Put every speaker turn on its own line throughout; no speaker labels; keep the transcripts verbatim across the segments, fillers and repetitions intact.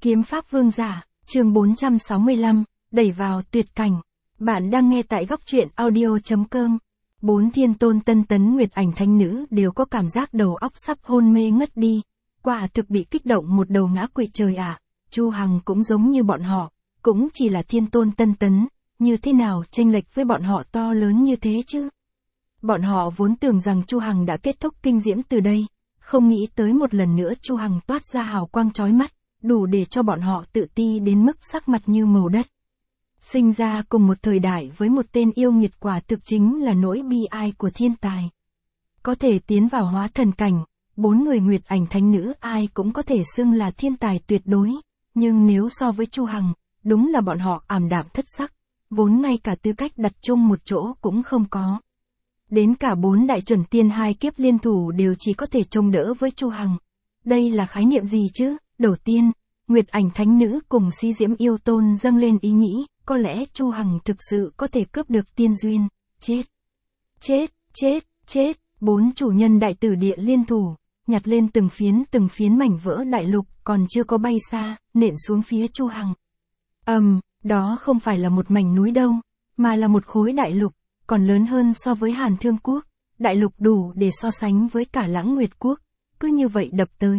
Kiếm pháp vương giả, chương bốn trăm sáu mươi lăm, đẩy vào tuyệt cảnh. Bạn đang nghe tại góc truyện audio chấm com. Bốn thiên tôn Tân Tấn Nguyệt Ảnh thánh nữ đều có cảm giác đầu óc sắp hôn mê ngất đi. Quả thực bị kích động một đầu ngã quỵ trời ạ. À. Chu Hằng cũng giống như bọn họ, cũng chỉ là thiên tôn Tân Tấn, như thế nào chênh lệch với bọn họ to lớn như thế chứ? Bọn họ vốn tưởng rằng Chu Hằng đã kết thúc kinh diễm từ đây, không nghĩ tới một lần nữa Chu Hằng toát ra hào quang chói mắt, đủ để cho bọn họ tự ti đến mức sắc mặt như màu đất. Sinh ra cùng một thời đại với một tên yêu nghiệt quả thực chính là nỗi bi ai của thiên tài. Có thể tiến vào hóa thần cảnh, bốn người Nguyệt Ảnh thánh nữ ai cũng có thể xưng là thiên tài tuyệt đối, nhưng nếu so với Chu Hằng, đúng là bọn họ ảm đạm thất sắc, vốn ngay cả tư cách đặt chung một chỗ cũng không có. Đến cả bốn đại chuẩn tiên hai kiếp liên thủ đều chỉ có thể trông đỡ với Chu Hằng. Đây là khái niệm gì chứ? Đầu tiên, Nguyệt Ảnh thánh nữ cùng Si Diễm yêu tôn dâng lên ý nghĩ, có lẽ Chu Hằng thực sự có thể cướp được tiên duyên. Chết! Chết! Chết! Chết! Bốn chủ nhân đại tử địa liên thủ, nhặt lên từng phiến từng phiến mảnh vỡ đại lục còn chưa có bay xa, nện xuống phía Chu Hằng. Ầm, um, đó không phải là một mảnh núi đâu, mà là một khối đại lục, còn lớn hơn so với Hàn Thương Quốc, đại lục đủ để so sánh với cả Lãng Nguyệt Quốc, cứ như vậy đập tới.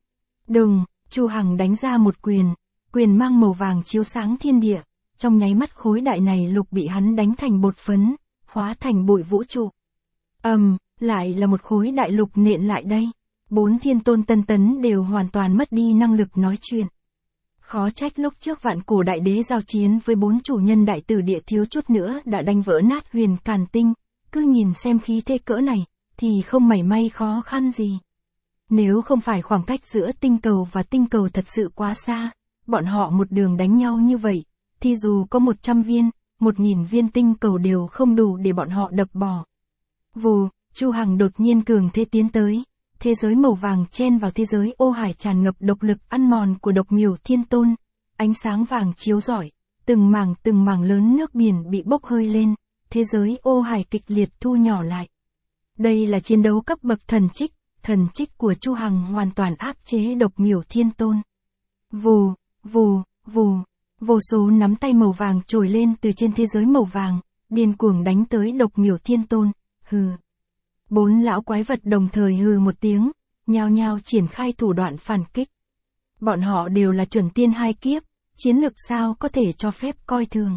Đùng, Chu Hằng đánh ra một quyền, quyền mang màu vàng chiếu sáng thiên địa, trong nháy mắt khối đại này lục bị hắn đánh thành bột phấn, hóa thành bụi vũ trụ. Ầm, um, lại là một khối đại lục nện lại đây, bốn thiên tôn Tân Tấn đều hoàn toàn mất đi năng lực nói chuyện. Khó trách lúc trước vạn cổ đại đế giao chiến với bốn chủ nhân đại tử địa thiếu chút nữa đã đánh vỡ nát huyền càn tinh, cứ nhìn xem khí thế cỡ này, thì không mảy may khó khăn gì. Nếu không phải khoảng cách giữa tinh cầu và tinh cầu thật sự quá xa, bọn họ một đường đánh nhau như vậy, thì dù có một trăm viên, một nghìn viên tinh cầu đều không đủ để bọn họ đập bỏ. Vù, Chu Hằng đột nhiên cường thế tiến tới. Thế giới màu vàng chen vào thế giới ô hải tràn ngập độc lực ăn mòn của độc miểu thiên tôn. Ánh sáng vàng chiếu rọi, từng mảng từng mảng lớn nước biển bị bốc hơi lên, thế giới ô hải kịch liệt thu nhỏ lại. Đây là chiến đấu cấp bậc thần trích, thần trích của Chu Hằng hoàn toàn áp chế độc miểu thiên tôn. Vù, vù, vù, vô số nắm tay màu vàng trồi lên từ trên thế giới màu vàng, điên cuồng đánh tới độc miểu thiên tôn, hừ. Bốn lão quái vật đồng thời hừ một tiếng, nhao nhao triển khai thủ đoạn phản kích. Bọn họ đều là chuẩn tiên hai kiếp, chiến lực sao có thể cho phép coi thường.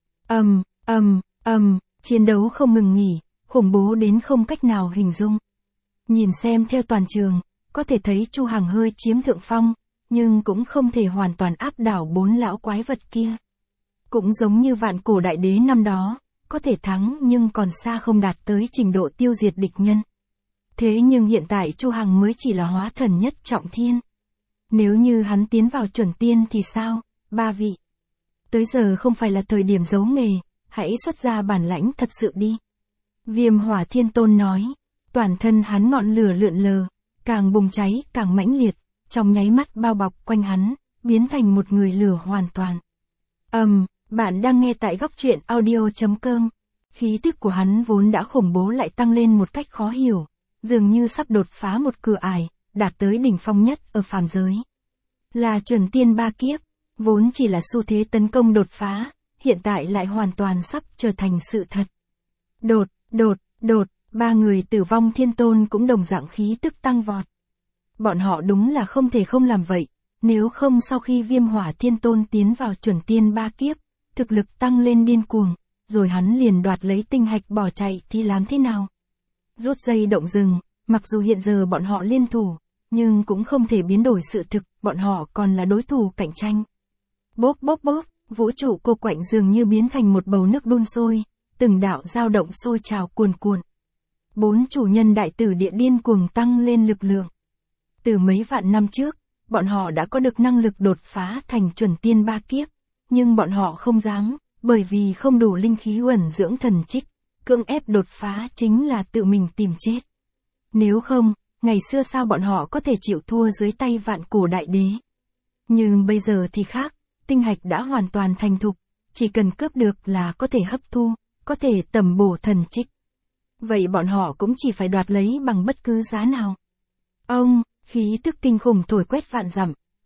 Ầm, ầm, ầm, chiến đấu không ngừng nghỉ, khủng bố đến không cách nào hình dung. Nhìn xem theo toàn trường, có thể thấy Chu Hằng hơi chiếm thượng phong, nhưng cũng không thể hoàn toàn áp đảo bốn lão quái vật kia. Cũng giống như vạn cổ đại đế năm đó, có thể thắng nhưng còn xa không đạt tới trình độ tiêu diệt địch nhân. Thế nhưng hiện tại Chu Hằng mới chỉ là hóa thần nhất trọng thiên. Nếu như hắn tiến vào chuẩn tiên thì sao, ba vị? Tới giờ không phải là thời điểm giấu nghề, hãy xuất ra bản lãnh thật sự đi. Viêm Hỏa Thiên Tôn nói, toàn thân hắn ngọn lửa lượn lờ, càng bùng cháy càng mãnh liệt, trong nháy mắt bao bọc quanh hắn, biến thành một người lửa hoàn toàn. Ầm, um, bạn đang nghe tại góc truyện audio chấm com. Khí tức của hắn vốn đã khủng bố lại tăng lên một cách khó hiểu, dường như sắp đột phá một cửa ải, đạt tới đỉnh phong nhất ở phàm giới. Là chuẩn tiên ba kiếp, vốn chỉ là xu thế tấn công đột phá, hiện tại lại hoàn toàn sắp trở thành sự thật. Đột, đột, đột, ba người tử vong thiên tôn cũng đồng dạng khí tức tăng vọt. Bọn họ đúng là không thể không làm vậy, nếu không sau khi Viêm Hỏa Thiên Tôn tiến vào chuẩn tiên ba kiếp, thực lực tăng lên điên cuồng, rồi hắn liền đoạt lấy tinh hạch bỏ chạy thì làm thế nào? Rút dây động rừng, mặc dù hiện giờ bọn họ liên thủ, nhưng cũng không thể biến đổi sự thực, bọn họ còn là đối thủ cạnh tranh. Bốp bốp bốp, vũ trụ cô quạnh dường như biến thành một bầu nước đun sôi, từng đạo dao động sôi trào cuồn cuộn. Bốn chủ nhân đại tử địa điên cuồng tăng lên lực lượng. Từ mấy vạn năm trước, bọn họ đã có được năng lực đột phá thành chuẩn tiên ba kiếp. Nhưng bọn họ không dám, bởi vì không đủ linh khí uẩn dưỡng thần trích, cưỡng ép đột phá chính là tự mình tìm chết. Nếu không, ngày xưa sao bọn họ có thể chịu thua dưới tay vạn cổ đại đế. Nhưng bây giờ thì khác, tinh hạch đã hoàn toàn thành thục, chỉ cần cướp được là có thể hấp thu, có thể tầm bổ thần trích. Vậy bọn họ cũng chỉ phải đoạt lấy bằng bất cứ giá nào. Ông, khí tức kinh khủng thổi quét vạn dặm,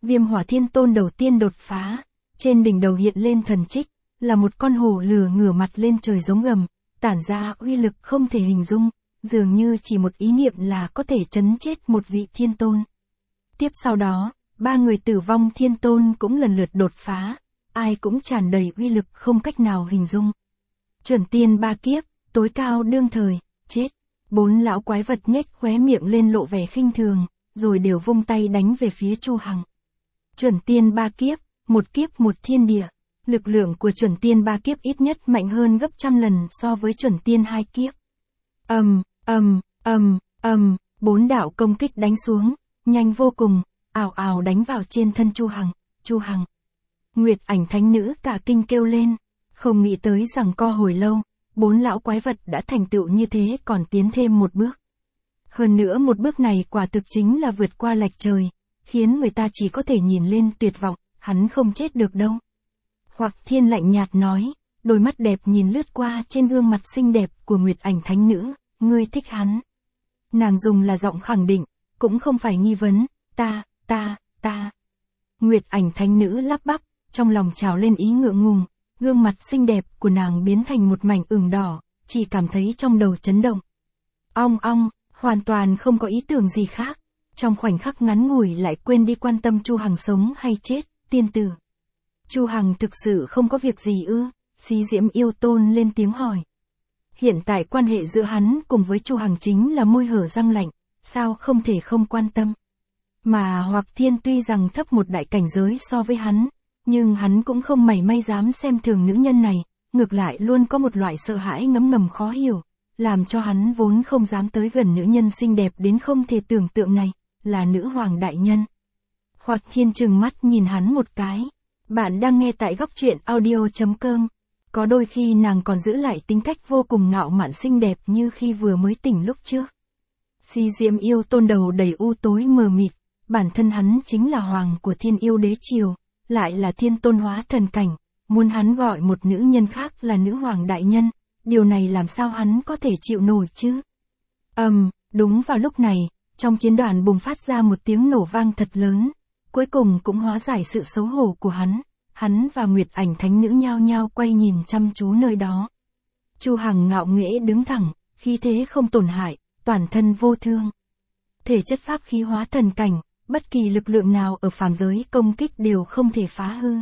Viêm hỏa thiên tôn đầu tiên đột phá, trên đỉnh đầu hiện lên thần trích, là một con hổ lửa ngửa mặt lên trời giống gầm, tản ra uy lực không thể hình dung, dường như chỉ một ý niệm là có thể chấn chết một vị thiên tôn. Tiếp sau đó, ba người tử vong thiên tôn cũng lần lượt đột phá, ai cũng tràn đầy uy lực không cách nào hình dung. Chuẩn tiên ba kiếp, tối cao đương thời, chết. Bốn lão quái vật nhếch khóe miệng lên lộ vẻ khinh thường, rồi đều vung tay đánh về phía Chu Hằng. Chuẩn tiên ba kiếp, một kiếp một thiên địa. Lực lượng của chuẩn tiên ba kiếp ít nhất mạnh hơn gấp trăm lần so với chuẩn tiên hai kiếp. Ầm, ầm, ầm, ầm, bốn đạo công kích đánh xuống, nhanh vô cùng, ào ào đánh vào trên thân Chu Hằng. Chu Hằng. Nguyệt Ảnh Thánh Nữ cả kinh kêu lên, không nghĩ tới rằng co hồi lâu, bốn lão quái vật đã thành tựu như thế còn tiến thêm một bước. Hơn nữa một bước này quả thực chính là vượt qua lệch trời, khiến người ta chỉ có thể nhìn lên tuyệt vọng, hắn không chết được đâu. Hoặc Thiên lạnh nhạt nói, đôi mắt đẹp nhìn lướt qua trên gương mặt xinh đẹp của Nguyệt Ảnh Thánh Nữ, ngươi thích hắn. Nàng dùng là giọng khẳng định, cũng không phải nghi vấn, ta, ta, ta. Nguyệt Ảnh Thánh Nữ lắp bắp, trong lòng trào lên ý ngượng ngùng, gương mặt xinh đẹp của nàng biến thành một mảnh ửng đỏ, chỉ cảm thấy trong đầu chấn động. Ong ong, hoàn toàn không có ý tưởng gì khác, trong khoảnh khắc ngắn ngủi lại quên đi quan tâm Chu Hằng sống hay chết, tiên tử. Chu Hằng thực sự không có việc gì ư? Xí Diễm Yêu Tôn lên tiếng hỏi. Hiện tại quan hệ giữa hắn cùng với Chu Hằng chính là môi hở răng lạnh, sao không thể không quan tâm. Mà Hoặc Thiên tuy rằng thấp một đại cảnh giới so với hắn, nhưng hắn cũng không mảy may dám xem thường nữ nhân này, ngược lại luôn có một loại sợ hãi ngấm ngầm khó hiểu, làm cho hắn vốn không dám tới gần nữ nhân xinh đẹp đến không thể tưởng tượng này, là nữ hoàng đại nhân. Hoặc Thiên trừng mắt nhìn hắn một cái. Bạn đang nghe tại góc truyện audio chấm com. Có đôi khi nàng còn giữ lại tính cách vô cùng ngạo mạn xinh đẹp như khi vừa mới tỉnh lúc trước. Si Diễm Yêu Tôn đầu đầy u tối mờ mịt, bản thân hắn chính là hoàng của Thiên Yêu Đế Triều, lại là thiên tôn hóa thần cảnh, muốn hắn gọi một nữ nhân khác là nữ hoàng đại nhân, điều này làm sao hắn có thể chịu nổi chứ? Ầm, um, đúng vào lúc này, trong chiến đoàn bùng phát ra một tiếng nổ vang thật lớn. Cuối cùng cũng hóa giải sự xấu hổ của hắn, hắn và Nguyệt Ảnh Thánh Nữ nhao nhao quay nhìn chăm chú nơi đó. Chu Hằng ngạo nghễ đứng thẳng, khí thế không tổn hại, toàn thân vô thương. Thể chất pháp khí hóa thần cảnh, bất kỳ lực lượng nào ở phàm giới công kích đều không thể phá hư.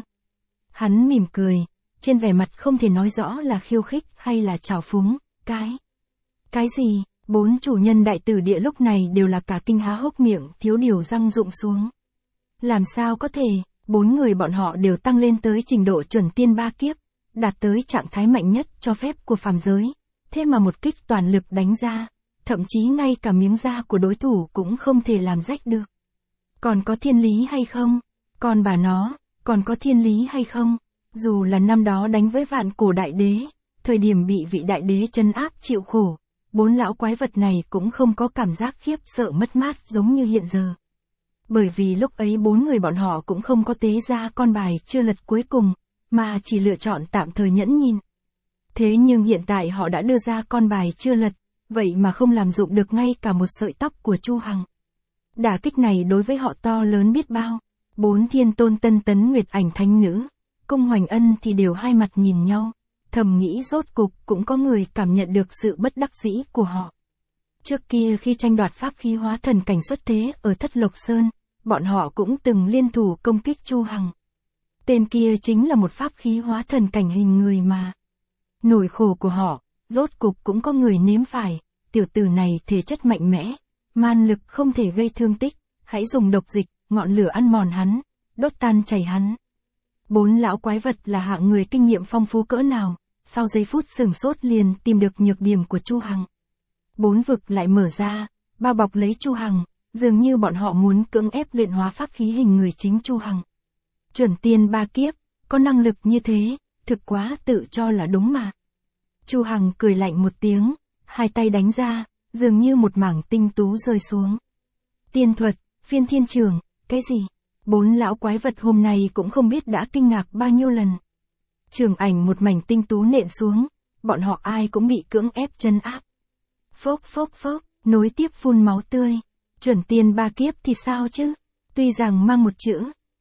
Hắn mỉm cười, trên vẻ mặt không thể nói rõ là khiêu khích hay là trào phúng, cái. Cái gì? Bốn chủ nhân đại tử địa lúc này đều là cả kinh há hốc miệng, thiếu điều răng rụng xuống. Làm sao có thể, bốn người bọn họ đều tăng lên tới trình độ chuẩn tiên ba kiếp, đạt tới trạng thái mạnh nhất cho phép của phàm giới, thế mà một kích toàn lực đánh ra, thậm chí ngay cả miếng da của đối thủ cũng không thể làm rách được. Còn có thiên lý hay không? Còn bà nó, còn có thiên lý hay không? Dù là năm đó đánh với vạn cổ đại đế, thời điểm bị vị đại đế trấn áp chịu khổ, bốn lão quái vật này cũng không có cảm giác khiếp sợ mất mát giống như hiện giờ. Bởi vì lúc ấy bốn người bọn họ cũng không có tế ra con bài chưa lật cuối cùng, mà chỉ lựa chọn tạm thời nhẫn nhìn. Thế nhưng hiện tại họ đã đưa ra con bài chưa lật, vậy mà không làm dụng được ngay cả một sợi tóc của Chu Hằng. Đả kích này đối với họ to lớn biết bao. Bốn thiên tôn Tân Tấn Nguyệt Ảnh Thánh Nữ, Cung Hoành Ân thì đều hai mặt nhìn nhau, thầm nghĩ rốt cục cũng có người cảm nhận được sự bất đắc dĩ của họ. Trước kia khi tranh đoạt pháp khí hóa thần cảnh xuất thế ở Thất Lộc Sơn, bọn họ cũng từng liên thủ công kích Chu Hằng. Tên kia chính là một pháp khí hóa thần cảnh hình người mà. Nỗi khổ của họ, rốt cục cũng có người nếm phải, tiểu tử này thể chất mạnh mẽ, man lực không thể gây thương tích, hãy dùng độc dịch, ngọn lửa ăn mòn hắn, đốt tan chảy hắn. Bốn lão quái vật là hạng người kinh nghiệm phong phú cỡ nào, sau giây phút sửng sốt liền tìm được nhược điểm của Chu Hằng. Bốn vực lại mở ra, bao bọc lấy Chu Hằng, dường như bọn họ muốn cưỡng ép luyện hóa pháp khí hình người chính Chu Hằng. Chuẩn tiên ba kiếp, có năng lực như thế, thực quá tự cho là đúng mà. Chu Hằng cười lạnh một tiếng, hai tay đánh ra, dường như một mảng tinh tú rơi xuống. Tiên thuật, phiên thiên trường, cái gì? Bốn lão quái vật hôm nay cũng không biết đã kinh ngạc bao nhiêu lần. Trường ảnh một mảnh tinh tú nện xuống, bọn họ ai cũng bị cưỡng ép chân áp. Phốc phốc phốc, nối tiếp phun máu tươi. Chuẩn tiên ba kiếp thì sao chứ? Tuy rằng mang một chữ,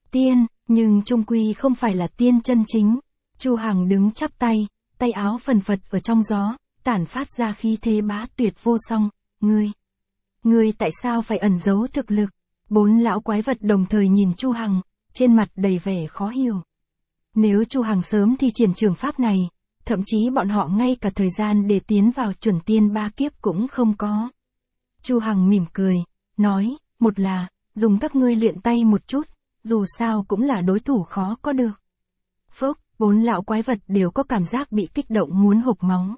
Tiên, nhưng chung quy không phải là tiên chân chính. Chu Hằng đứng chắp tay, tay áo phần phật ở trong gió, tản phát ra khí thế bá tuyệt vô song. Ngươi, ngươi tại sao phải ẩn giấu thực lực? Bốn lão quái vật đồng thời nhìn Chu Hằng, trên mặt đầy vẻ khó hiểu. Nếu Chu Hằng sớm thi triển trường pháp này, thậm chí bọn họ ngay cả thời gian để tiến vào chuẩn tiên ba kiếp cũng không có. Chu Hằng mỉm cười, nói, một là, dùng các ngươi luyện tay một chút, dù sao cũng là đối thủ khó có được. Phốc, bốn lão quái vật đều có cảm giác bị kích động muốn hộc máu.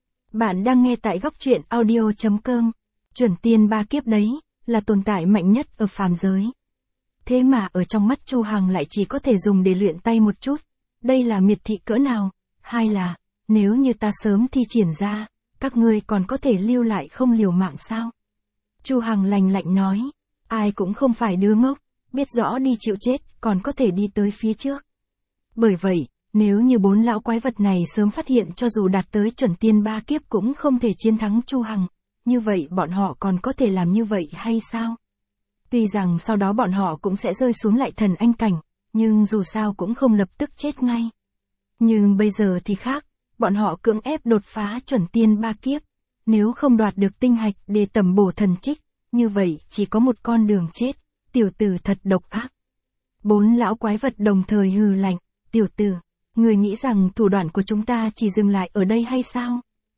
Bạn đang nghe tại góc truyện audio chấm com. Chuẩn tiên ba kiếp đấy, là tồn tại mạnh nhất ở phàm giới. Thế mà ở trong mắt Chu Hằng lại chỉ có thể dùng để luyện tay một chút. Đây là miệt thị cỡ nào? Hai là, nếu như ta sớm thi triển ra, các ngươi còn có thể lưu lại không liều mạng sao? Chu Hằng lạnh lạnh nói, ai cũng không phải đứa ngốc, biết rõ đi chịu chết, còn có thể đi tới phía trước. Bởi vậy, nếu như bốn lão quái vật này sớm phát hiện cho dù đạt tới chuẩn tiên ba kiếp cũng không thể chiến thắng Chu Hằng, như vậy bọn họ còn có thể làm như vậy hay sao? Tuy rằng sau đó bọn họ cũng sẽ rơi xuống lại thần anh cảnh, nhưng dù sao cũng không lập tức chết ngay. Nhưng bây giờ thì khác, bọn họ cưỡng ép đột phá chuẩn tiên ba kiếp. Nếu không đoạt được tinh hạch để tẩm bổ thần trích, như vậy chỉ có một con đường chết, tiểu tử thật độc ác. Bốn lão quái vật đồng thời hừ lạnh, tiểu tử, người nghĩ rằng thủ đoạn của chúng ta chỉ dừng lại ở đây hay sao?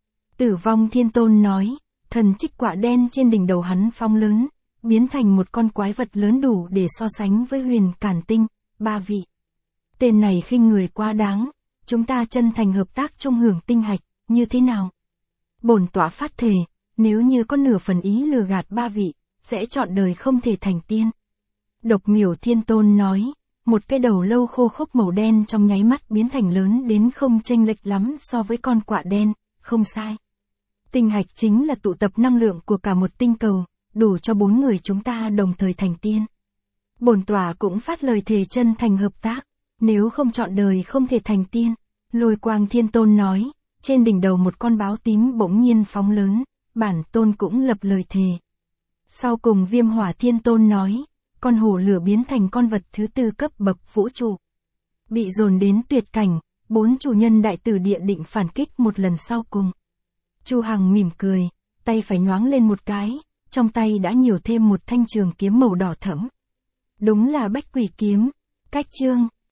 Tử Vong Thiên Tôn nói, thần trích quả đen trên đỉnh đầu hắn phóng lớn, biến thành một con quái vật lớn đủ để so sánh với huyền cản tinh, ba vị. Tên này khinh người quá đáng, chúng ta chân thành hợp tác chung hưởng tinh hạch, như thế nào? Bổn tọa phát thề, nếu như có nửa phần ý lừa gạt ba vị, sẽ chọn đời không thể thành tiên. Độc Miểu Thiên Tôn nói, một cái đầu lâu khô khốc màu đen trong nháy mắt biến thành lớn đến không chênh lệch lắm so với con quạ đen, không sai. Tinh hạch chính là tụ tập năng lượng của cả một tinh cầu, đủ cho bốn người chúng ta đồng thời thành tiên. Bổn tọa cũng phát lời thề chân thành hợp tác, nếu không chọn đời không thể thành tiên. Lôi Quang Thiên Tôn nói, trên đỉnh đầu một con báo tím bỗng nhiên phóng lớn, bản tôn cũng lập lời thề. Sau cùng Viêm Hỏa Thiên Tôn nói, con hổ lửa biến thành con vật thứ tư cấp bậc vũ trụ. Bị dồn đến tuyệt cảnh, bốn chủ nhân đại tử địa định phản kích một lần sau cùng. Chu Hằng mỉm cười, tay phải nhoáng lên một cái, trong tay đã nhiều thêm một thanh trường kiếm màu đỏ thẫm. Đúng là Bách Quỷ kiếm. Cách chương